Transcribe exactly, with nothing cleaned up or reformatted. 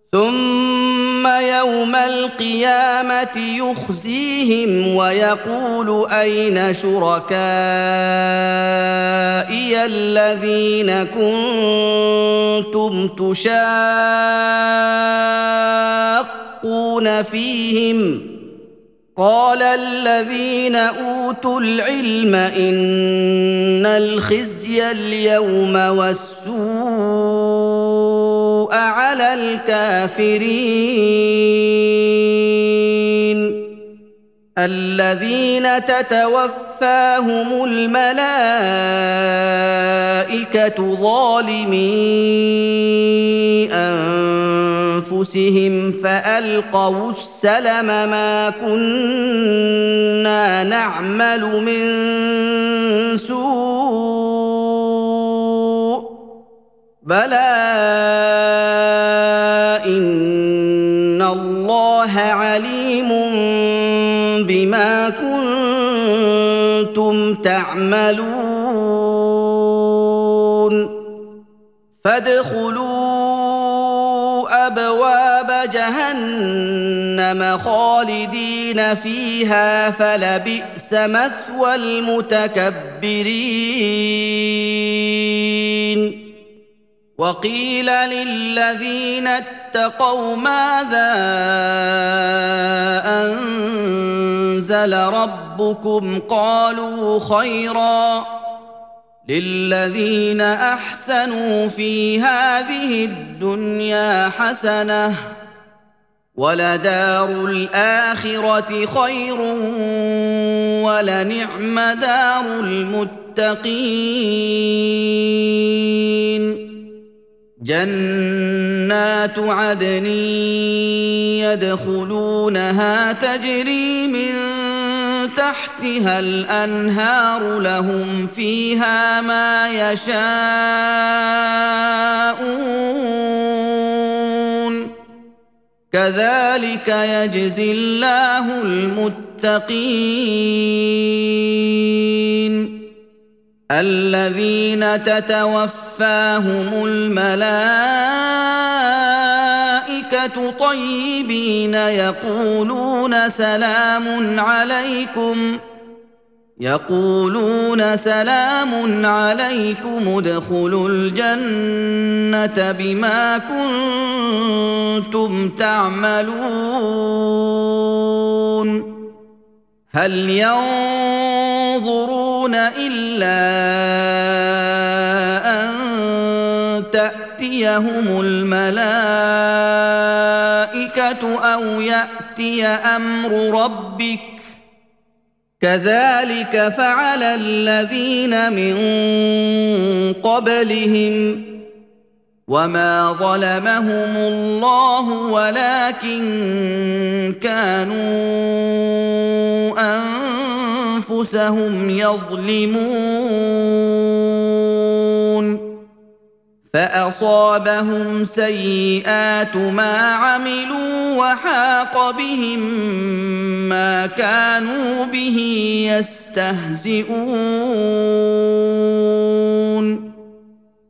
ثم يوم القيامة يخزيهم ويقول أين شركائي الذين كنتم تشاقون فيهم قال الذين أوتوا العلم إن الخزي اليوم والسوء على الكافرين الذين تتوفاهم الملائكة ظالمي أنفسهم فألقوا السلم ما كنا نعمل من سوء بلى إن الله عليم بما كنتم تعملون فادخلوا أبواب جهنم خالدين فيها فلبئس مثوى المتكبرين وقيل للذين اتقوا ماذا أنزل ربكم قالوا خيرا للذين أحسنوا في هذه الدنيا حسنة ولدار الآخرة خير ولنعم دار المتقين جنات عدن يدخلونها تجري من تحتها الأنهار لهم فيها ما يشاءون كذلك يجزي الله المتقين الذين تتوفاهم الملائكة طيبين يقولون سلام عليكم يقولون سلام عليكم ادخلوا الجنة بما كنتم تعملون هل ينظرون إلا أن تأتيهم الملائكة أو يأتي أمر ربك كذلك فعل الذين من قبلهم وما ظلمهم الله ولكن كانوا أنفسهم يظلمون فأصابهم سيئات ما عملوا وحاق بهم ما كانوا به يستهزئون